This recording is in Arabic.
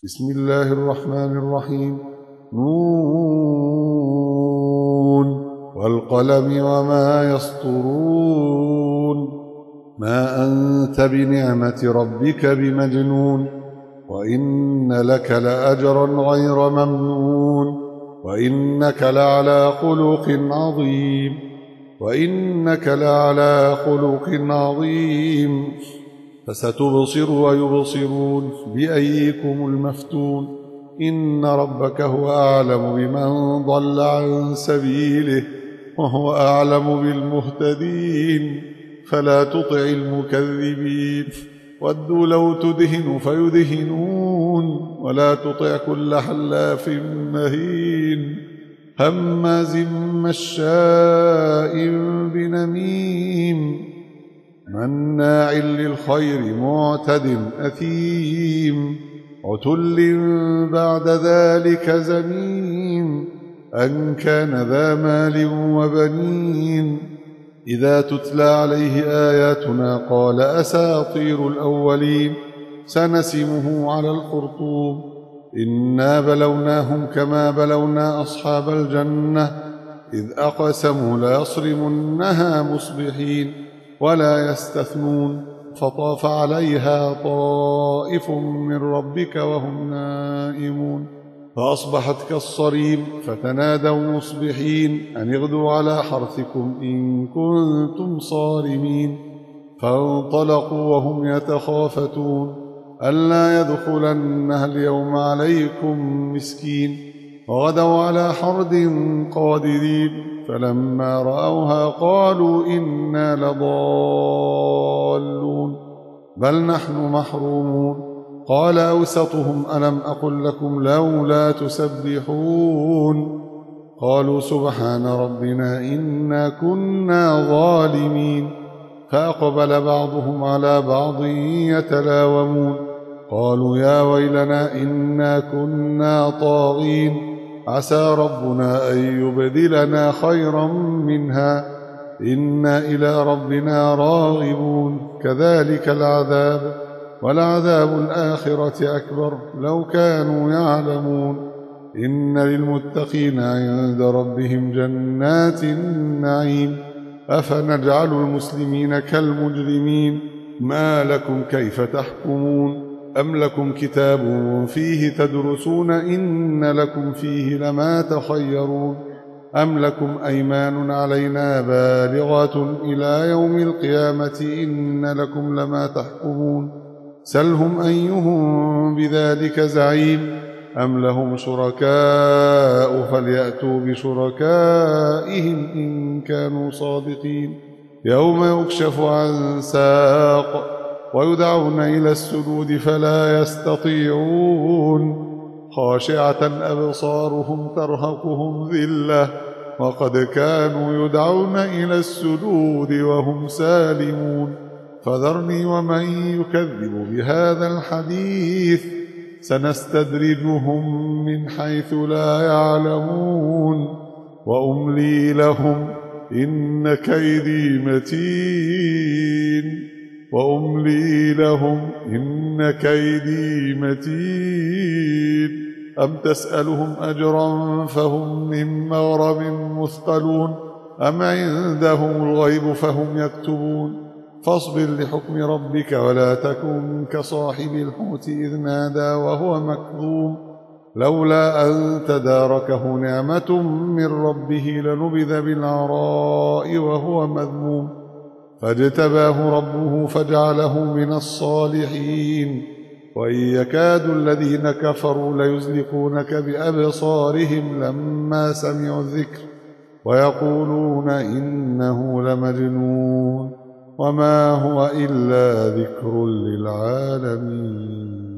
بسم الله الرحمن الرحيم. نون والقلم وما يسطرون. ما أنت بنعمة ربك بمجنون، وإن لك لأجرا غير ممنون، وإنك لعلى خلق عظيم، وإنك لعلى خلق عظيم. فستبصر ويبصرون بأيكم المفتون. إن ربك هو أعلم بمن ضل عن سبيله وهو أعلم بالمهتدين. فلا تطع المكذبين. ودوا لو تدهن فيدهنون. ولا تطع كل حلاف مهين هماز مشاء بنميم مناع للخير معتد أثيم عتل بعد ذلك زنيم أن كان ذا مال وبنين. إذا تتلى عليه آياتنا قال أساطير الأولين سنسمه على الخرطوم. إنا بلوناهم كما بلونا أصحاب الجنة إذ أقسموا ليصرمنها مصبحين ولا يستثنون. فطاف عليها طائف من ربك وهم نائمون فأصبحت كالصريم. فتنادوا مصبحين أن اغدوا على حرثكم إن كنتم صارمين. فانطلقوا وهم يتخافتون ألا يدخلنها اليوم عليكم مسكين. وغدوا على حرد قادرين. فلما رأوها قالوا إنا لضالون بل نحن محرومون. قال أوسطهم ألم أقل لكم لولا تسبحون. قالوا سبحان ربنا إنا كنا ظالمين. فأقبل بعضهم على بعض يتلاومون قالوا يا ويلنا إنا كنا طاغين عسى ربنا أن يبدلنا خيرا منها إنا إلى ربنا راغبون. كذلك العذاب ولعذاب الآخرة أكبر لو كانوا يعلمون. إن للمتقين عند ربهم جنات النعيم. أفنجعل المسلمين كالمجرمين ما لكم كيف تحكمون. أم لكم كتاب فيه تدرسون إن لكم فيه لما تخيرون. أم لكم أيمان علينا بالغة إلى يوم القيامة إن لكم لما تحكمون. سلهم أيهم بذلك زعيم. أم لهم شركاء فليأتوا بشركائهم إن كانوا صادقين. يوم يكشف عن ساق ويدعون إلى السجود فلا يستطيعون. خاشعة أبصارهم ترهقهم ذلة وقد كانوا يدعون إلى السجود وهم سالمون. فذرني ومن يكذب بهذا الحديث سنستدرجهم من حيث لا يعلمون وأملي لهم إن كيدي متين. وأملي لهم إن كيدي متين. أم تسألهم أجرا فهم من مغرم مثقلون أم عندهم الغيب فهم يكتبون. فاصبر لحكم ربك ولا تكن كصاحب الحوت إذ نادى وهو مكظوم لولا أن تداركه نعمة من ربه لنبذ بالعراء وهو مذموم. فاجتباه ربه فجعله من الصالحين. وإن يكاد الذين كفروا ليزلقونك بأبصارهم لما سمعوا الذكر ويقولون إنه لمجنون وما هو إلا ذكر للعالمين.